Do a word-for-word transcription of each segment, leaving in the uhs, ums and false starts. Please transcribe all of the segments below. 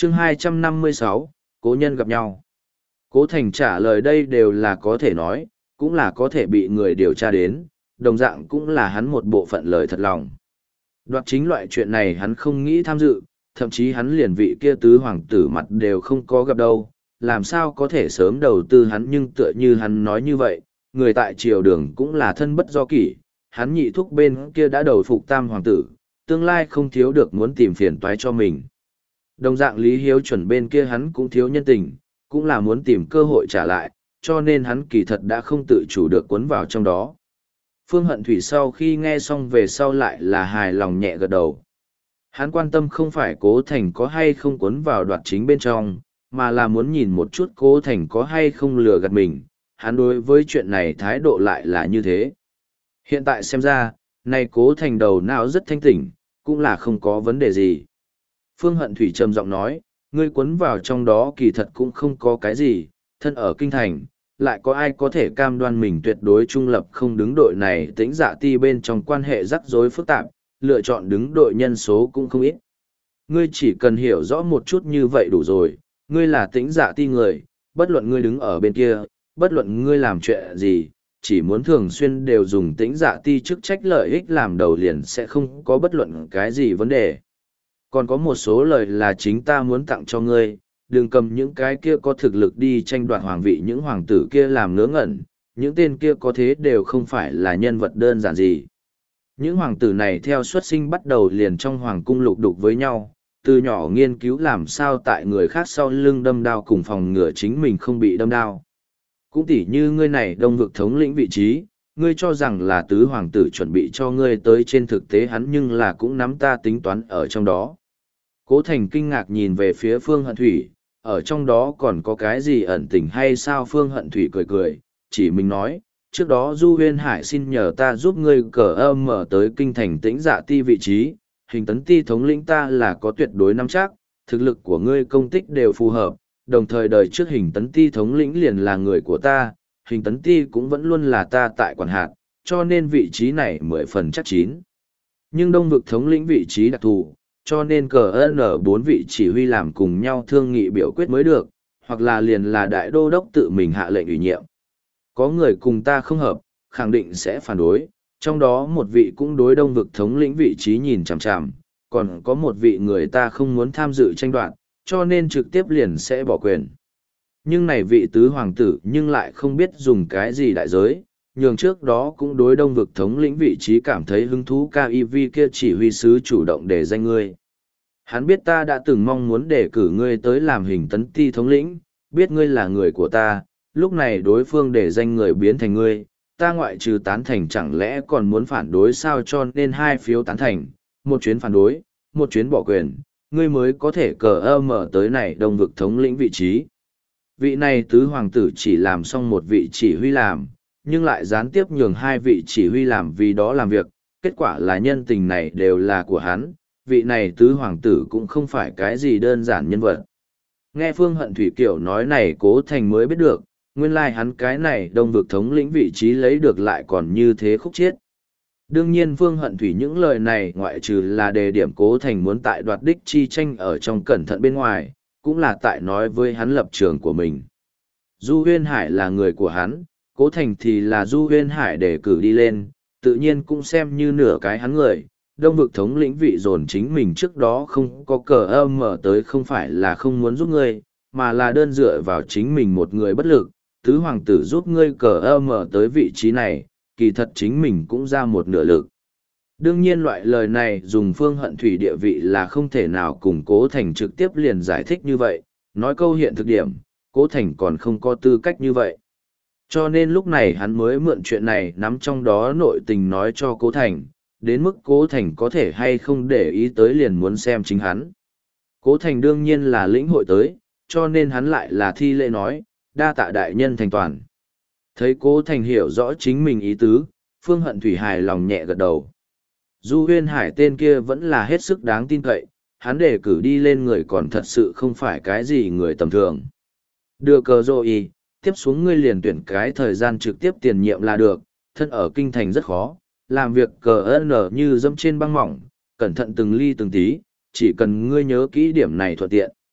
chương hai trăm năm mươi sáu, cố nhân gặp nhau. Cố Thành trả lời đây đều là có thể nói, cũng là có thể bị người điều tra đến, đồng dạng cũng là hắn một bộ phận lời thật lòng. Đoạt chính loại chuyện này hắn không nghĩ tham dự, thậm chí hắn liền vị kia tứ hoàng tử mặt đều không có gặp đâu, làm sao có thể sớm đầu tư hắn, nhưng tựa như hắn nói như vậy, người tại triều đường cũng là thân bất do kỷ, hắn nhị thúc bên kia đã đầu phục tam hoàng tử, tương lai không thiếu được muốn tìm phiền toái cho mình. Đồng dạng Lý Hiếu chuẩn bên kia hắn cũng thiếu nhân tình, cũng là muốn tìm cơ hội trả lại, cho nên hắn kỳ thật đã không tự chủ được cuốn vào trong đó. Phương Hận Thủy sau khi nghe xong về sau lại là hài lòng nhẹ gật đầu. Hắn quan tâm không phải Cố Thành có hay không cuốn vào đoạt chính bên trong, mà là muốn nhìn một chút Cố Thành có hay không lừa gạt mình. Hắn đối với chuyện này thái độ lại là như thế. Hiện tại xem ra, này Cố Thành đầu não rất thanh tỉnh, cũng là không có vấn đề gì. Phương Hận Thủy trầm giọng nói, ngươi cuốn vào trong đó kỳ thật cũng không có cái gì, thân ở kinh thành, lại có ai có thể cam đoan mình tuyệt đối trung lập không đứng đội này. Tĩnh Dạ Ti bên trong quan hệ rắc rối phức tạp, lựa chọn đứng đội nhân số cũng không ít. Ngươi chỉ cần hiểu rõ một chút như vậy đủ rồi, ngươi là Tĩnh Dạ Ti người, bất luận ngươi đứng ở bên kia, bất luận ngươi làm chuyện gì, chỉ muốn thường xuyên đều dùng Tĩnh Dạ Ti chức trách lợi ích làm đầu liền sẽ không có bất luận cái gì vấn đề. Còn có một số lời là chính ta muốn tặng cho ngươi, đừng cầm những cái kia có thực lực đi tranh đoạt hoàng vị, những hoàng tử kia làm ngớ ngẩn, những tên kia có thế đều không phải là nhân vật đơn giản gì. Những hoàng tử này theo xuất sinh bắt đầu liền trong hoàng cung lục đục với nhau, từ nhỏ nghiên cứu làm sao tại người khác sau lưng đâm đao cùng phòng ngừa chính mình không bị đâm đao. Cũng tỉ như ngươi này đông vực thống lĩnh vị trí, ngươi cho rằng là tứ hoàng tử chuẩn bị cho ngươi tới, trên thực tế hắn nhưng là cũng nắm ta tính toán ở trong đó. Cố Thành kinh ngạc nhìn về phía Phương Hận Thủy, ở trong đó còn có cái gì ẩn tình hay sao? Phương Hận Thủy cười cười, chỉ mình nói, trước đó Du Huyên Hải xin nhờ ta giúp ngươi cờ âm mở tới kinh thành Tĩnh Dạ Ti vị trí, Hình Tấn Ti thống lĩnh ta là có tuyệt đối nắm chắc, thực lực của ngươi công tích đều phù hợp, đồng thời đời trước Hình Tấn Ti thống lĩnh liền là người của ta, Hình Tấn Ti cũng vẫn luôn là ta tại quản hạt, cho nên vị trí này mười phần chắc chín. Nhưng Đông vực thống lĩnh vị trí đặc thù, cho nên cờ n bốn vị chỉ huy làm cùng nhau thương nghị biểu quyết mới được, hoặc là liền là đại đô đốc tự mình hạ lệnh ủy nhiệm. Có người cùng ta không hợp, khẳng định sẽ phản đối, trong đó một vị cũng đối đông vực thống lĩnh vị trí nhìn chằm chằm, còn có một vị người ta không muốn tham dự tranh đoạt, cho nên trực tiếp liền sẽ bỏ quyền. Nhưng này vị tứ hoàng tử nhưng lại không biết dùng cái gì đại giới, nhường trước đó cũng đối đông vực thống lĩnh vị trí cảm thấy hứng thú, ca i vê kia chỉ huy sứ chủ động để danh ngươi. Hắn biết ta đã từng mong muốn đề cử ngươi tới làm Hình Tấn Ti thống lĩnh, biết ngươi là người của ta, lúc này đối phương để danh người biến thành ngươi, ta ngoại trừ tán thành chẳng lẽ còn muốn phản đối sao? Cho nên hai phiếu tán thành, một chuyến phản đối, một chuyến bỏ quyền, ngươi mới có thể cờ ơ mở tới này đông vực thống lĩnh vị trí. Vị này tứ hoàng tử chỉ làm xong một vị chỉ huy làm, nhưng lại gián tiếp nhường hai vị chỉ huy làm vì đó làm việc, kết quả là nhân tình này đều là của hắn, vị này tứ hoàng tử cũng không phải cái gì đơn giản nhân vật. Nghe Phương Hận Thủy kiểu nói này Cố Thành mới biết được, nguyên lai like hắn cái này đông vực thống lĩnh vị trí lấy được lại còn như thế khúc chiết. Đương nhiên Phương Hận Thủy những lời này ngoại trừ là đề điểm Cố Thành muốn tại đoạt đích chi tranh ở trong cẩn thận bên ngoài, cũng là tại nói với hắn lập trường của mình. Du Huyên Hải là người của hắn, Cố Thành thì là Du Huyên Hải để cử đi lên, tự nhiên cũng xem như nửa cái hắn người. Đông vực thống lĩnh vị dồn chính mình trước đó không có cờ âm mở tới không phải là không muốn giúp ngươi, mà là đơn dựa vào chính mình một người bất lực, tứ hoàng tử giúp ngươi cờ âm mở tới vị trí này, kỳ thật chính mình cũng ra một nửa lực. Đương nhiên loại lời này dùng Phương Hận Thủy địa vị là không thể nào cùng Cố Thành trực tiếp liền giải thích như vậy, nói câu hiện thực điểm, Cố Thành còn không có tư cách như vậy. Cho nên lúc này hắn mới mượn chuyện này nắm trong đó nội tình nói cho Cố Thành, đến mức Cố Thành có thể hay không để ý tới liền muốn xem chính hắn. Cố Thành đương nhiên là lĩnh hội tới, cho nên hắn lại là thi lễ nói, đa tạ đại nhân thành toàn. Thấy Cố Thành hiểu rõ chính mình ý tứ, Phương Hận Thủy hài lòng nhẹ gật đầu. Du Huyên Hải tên kia vẫn là hết sức đáng tin cậy, hắn đề cử đi lên người còn thật sự không phải cái gì người tầm thường. Đưa cờ rồi, tiếp xuống ngươi liền tuyển cái thời gian trực tiếp tiền nhiệm là được, thân ở kinh thành rất khó, làm việc cờ nở như dẫm trên băng mỏng, cẩn thận từng ly từng tí, chỉ cần ngươi nhớ kỹ điểm này thuận tiện.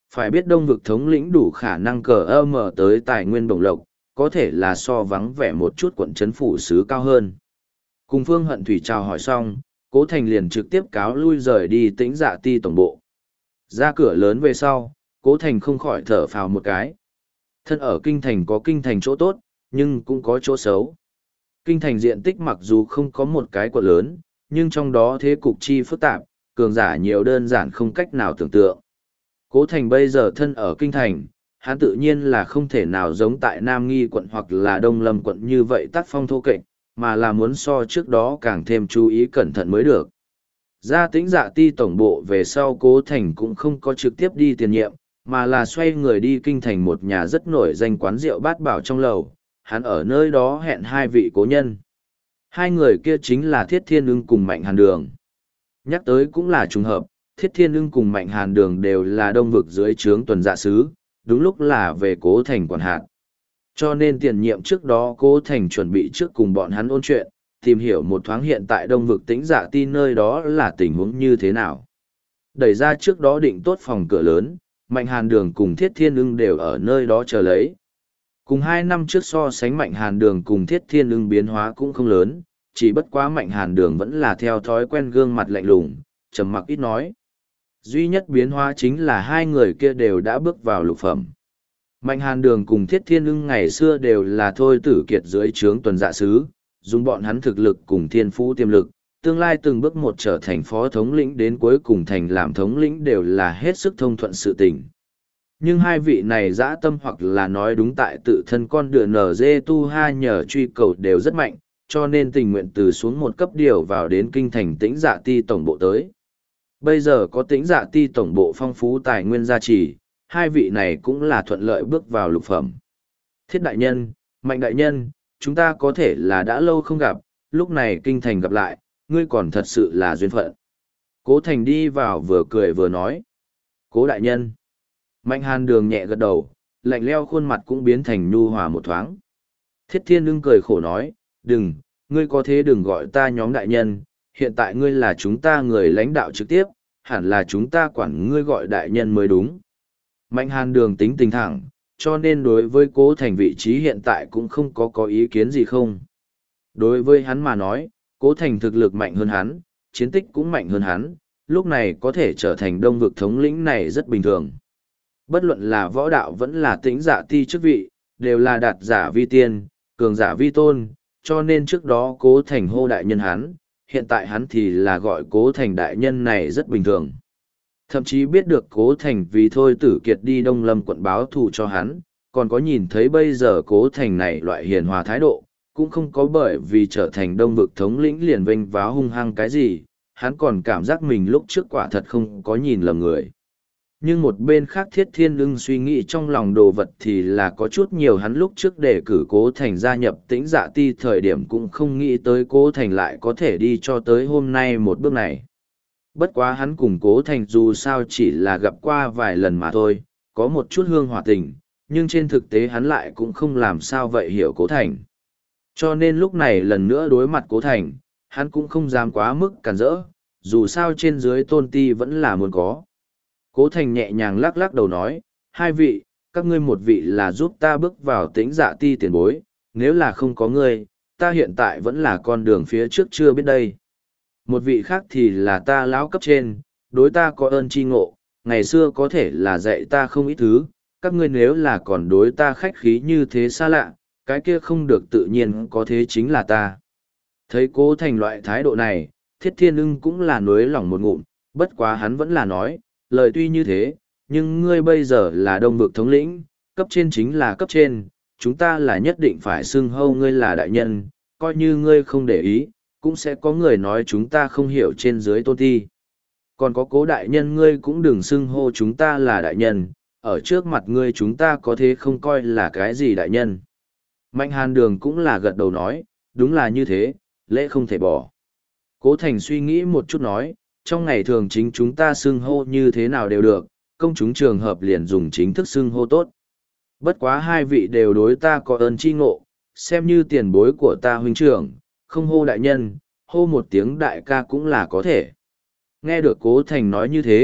Phải biết Đông vực thống lĩnh đủ khả năng cờ ơ mở tới tài nguyên bổng lộc, có thể là so vắng vẻ một chút quận trấn phủ sứ cao hơn. Cùng Phương Hận Thủy chào hỏi xong, Cố Thành liền trực tiếp cáo lui rời đi Tĩnh Dạ Ti tổng bộ. Ra cửa lớn về sau, Cố Thành không khỏi thở phào một cái. Thân ở kinh thành có kinh thành chỗ tốt, nhưng cũng có chỗ xấu. Kinh thành diện tích mặc dù không có một cái quận lớn, nhưng trong đó thế cục chi phức tạp, cường giả nhiều đơn giản không cách nào tưởng tượng. Cố Thành bây giờ thân ở kinh thành, hắn tự nhiên là không thể nào giống tại Nam Nghi quận hoặc là Đông Lâm quận như vậy tác phong thô kệch, mà là muốn so trước đó càng thêm chú ý cẩn thận mới được. Ra Tĩnh Dạ Ti tổng bộ về sau Cố Thành cũng không có trực tiếp đi tiền nhiệm, mà là xoay người đi kinh thành một nhà rất nổi danh quán rượu Bát Bảo trong lầu, hắn ở nơi đó hẹn hai vị cố nhân. Hai người kia chính là Thiết Thiên Ưng cùng Mạnh Hàn Đường. Nhắc tới cũng là trùng hợp, Thiết Thiên Ưng cùng Mạnh Hàn Đường đều là đông vực dưới trướng tuần dạ sứ, đúng lúc là về Cố Thành quản hạt. Cho nên tiền nhiệm trước đó Cố Thành chuẩn bị trước cùng bọn hắn ôn chuyện, tìm hiểu một thoáng hiện tại đông vực Tĩnh Dạ Ti nơi đó là tình huống như thế nào. Đẩy ra trước đó định tốt phòng cửa lớn, Mạnh Hàn Đường cùng Thiết Thiên Ưng đều ở nơi đó chờ lấy. Cùng hai năm trước so sánh Mạnh Hàn Đường cùng Thiết Thiên Ưng biến hóa cũng không lớn, chỉ bất quá Mạnh Hàn Đường vẫn là theo thói quen gương mặt lạnh lùng, trầm mặc ít nói. Duy nhất biến hóa chính là hai người kia đều đã bước vào lục phẩm. Mạnh Hàn Đường cùng Thiết Thiên Ưng ngày xưa đều là thôi tử kiệt dưới trướng tuần dạ sứ, dùng bọn hắn thực lực cùng thiên phú tiềm lực, tương lai từng bước một trở thành phó thống lĩnh đến cuối cùng thành làm thống lĩnh đều là hết sức thông thuận sự tình. Nhưng hai vị này dã tâm hoặc là nói đúng tại tự thân con đường nở dê tu ha nhờ truy cầu đều rất mạnh, cho nên tình nguyện từ xuống một cấp điều vào đến kinh thành Tĩnh Dạ Ti tổng bộ tới. Bây giờ có Tĩnh Dạ Ti tổng bộ phong phú tài nguyên gia trì, hai vị này cũng là thuận lợi bước vào lục phẩm. Thiết đại nhân, Mạnh đại nhân, chúng ta có thể là đã lâu không gặp, lúc này kinh thành gặp lại, ngươi còn thật sự là duyên phận. Cố Thành đi vào vừa cười vừa nói. Cố đại nhân. Mạnh Hàn Đường nhẹ gật đầu, lạnh leo khuôn mặt cũng biến thành nhu hòa một thoáng. Thiết Thiên Ưng cười khổ nói, đừng, ngươi có thế đừng gọi ta nhóm đại nhân, hiện tại ngươi là chúng ta người lãnh đạo trực tiếp, hẳn là chúng ta quản ngươi gọi đại nhân mới đúng. Mạnh Hàn Đường tính tình thẳng, cho nên đối với Cố Thành vị trí hiện tại cũng không có có ý kiến gì không. Đối với hắn mà nói, Cố Thành thực lực mạnh hơn hắn, chiến tích cũng mạnh hơn hắn, lúc này có thể trở thành đông vực thống lĩnh này rất bình thường. Bất luận là võ đạo vẫn là Tĩnh Dạ Ti chức vị, đều là đạt giả vi tiên, cường giả vi tôn, cho nên trước đó Cố Thành hô đại nhân hắn, hiện tại hắn thì là gọi Cố Thành đại nhân này rất bình thường. Thậm chí biết được Cố Thành vì thôi tử kiệt đi Đông Lâm quận báo thù cho hắn, còn có nhìn thấy bây giờ Cố Thành này loại hiền hòa thái độ, cũng không có bởi vì trở thành đông vực thống lĩnh liền vênh váo hung hăng cái gì, hắn còn cảm giác mình lúc trước quả thật không có nhìn lầm người. Nhưng một bên khác Thiết Thiên Ưng suy nghĩ trong lòng đồ vật thì là có chút nhiều, hắn lúc trước để cử Cố Thành gia nhập Tĩnh Dạ Ti thời điểm cũng không nghĩ tới Cố Thành lại có thể đi cho tới hôm nay một bước này. Bất quá hắn cùng Cố Thành dù sao chỉ là gặp qua vài lần mà thôi, có một chút hương hòa tình, nhưng trên thực tế hắn lại cũng không làm sao vậy hiểu Cố Thành. Cho nên lúc này lần nữa đối mặt Cố Thành, hắn cũng không dám quá mức cản rỡ, dù sao trên dưới tôn ti vẫn là muốn có. Cố Thành nhẹ nhàng lắc lắc đầu nói, hai vị, các ngươi một vị là giúp ta bước vào Tĩnh Dạ Ti tiền bối, nếu là không có ngươi, ta hiện tại vẫn là con đường phía trước chưa biết đây. Một vị khác thì là ta lão cấp trên, đối ta có ơn tri ngộ, ngày xưa có thể là dạy ta không ít thứ, các ngươi nếu là còn đối ta khách khí như thế xa lạ, cái kia không được tự nhiên có thế chính là ta. Thấy Cố Thành loại thái độ này, Thiết Thiên Ưng cũng là nuối lòng một ngụm, bất quá hắn vẫn là nói, lời tuy như thế, nhưng ngươi bây giờ là đông vực thống lĩnh, cấp trên chính là cấp trên, chúng ta là nhất định phải xưng hâu ngươi là đại nhân, coi như ngươi không để ý, cũng sẽ có người nói chúng ta không hiểu trên dưới tôn ti. Còn có Cố đại nhân ngươi cũng đừng xưng hô chúng ta là đại nhân, ở trước mặt ngươi chúng ta có thế không coi là cái gì đại nhân. Mạnh Hàn Đường cũng là gật đầu nói, đúng là như thế, lễ không thể bỏ. Cố Thành suy nghĩ một chút nói, trong ngày thường chính chúng ta xưng hô như thế nào đều được, công chúng trường hợp liền dùng chính thức xưng hô tốt. Bất quá hai vị đều đối ta có ơn tri ngộ, xem như tiền bối của ta huynh trưởng, không hô đại nhân, hô một tiếng đại ca cũng là có thể. Nghe được Cố Thành nói như thế,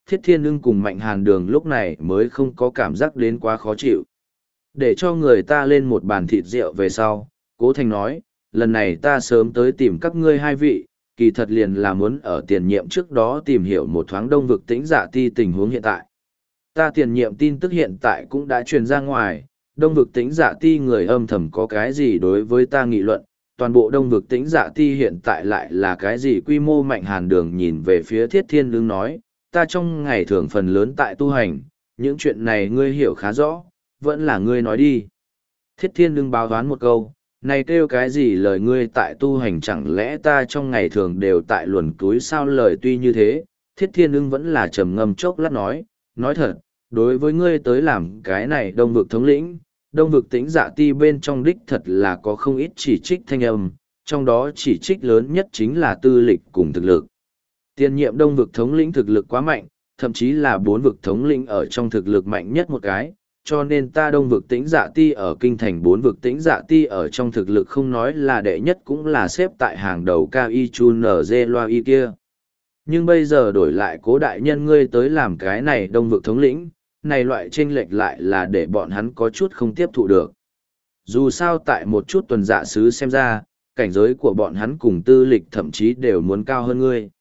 Thiết Thiên Ưng cùng Mạnh Hàn Đường lúc này mới không có cảm giác đến quá khó chịu. Để cho người ta lên một bàn thịt rượu về sau, Cố Thành nói, lần này ta sớm tới tìm các ngươi hai vị, kỳ thật liền là muốn ở tiền nhiệm trước đó tìm hiểu một thoáng Đông Vực Tĩnh Dạ Ti tình huống hiện tại. Ta tiền nhiệm tin tức hiện tại cũng đã truyền ra ngoài, Đông Vực Tĩnh Dạ Ti người âm thầm có cái gì đối với ta nghị luận, toàn bộ Đông Vực Tĩnh Dạ Ti hiện tại lại là cái gì quy mô. Mạnh Hàn Đường nhìn về phía Thiết Thiên Ưng nói, ta trong ngày thường phần lớn tại tu hành, những chuyện này ngươi hiểu khá rõ, vẫn là ngươi nói đi. Thiết Thiên Ưng báo đoán một câu, này kêu cái gì lời ngươi tại tu hành, chẳng lẽ ta trong ngày thường đều tại luồn túi sao? Lời tuy như thế, Thiết Thiên Ưng vẫn là trầm ngâm chốc lát nói, nói thật, đối với ngươi tới làm cái này Đông Vực thống lĩnh, Đông Vực Tĩnh Dạ Ti bên trong đích thật là có không ít chỉ trích thanh âm, trong đó chỉ trích lớn nhất chính là tư lịch cùng thực lực. Tiền nhiệm Đông Vực thống lĩnh thực lực quá mạnh, thậm chí là bốn vực thống lĩnh ở trong thực lực mạnh nhất một cái, cho nên ta Đông Vực Tĩnh Dạ Ti ở kinh thành bốn vực Tĩnh Dạ Ti ở trong thực lực không nói là đệ nhất cũng là xếp tại hàng đầu Ca Y Chu Nở Dê Loa Y kia. Nhưng bây giờ đổi lại Cố đại nhân ngươi tới làm cái này Đông Vực thống lĩnh, này loại chênh lệch lại là để bọn hắn có chút không tiếp thụ được. Dù sao tại một chút tuần dạ sứ xem ra, cảnh giới của bọn hắn cùng tư lịch thậm chí đều muốn cao hơn ngươi.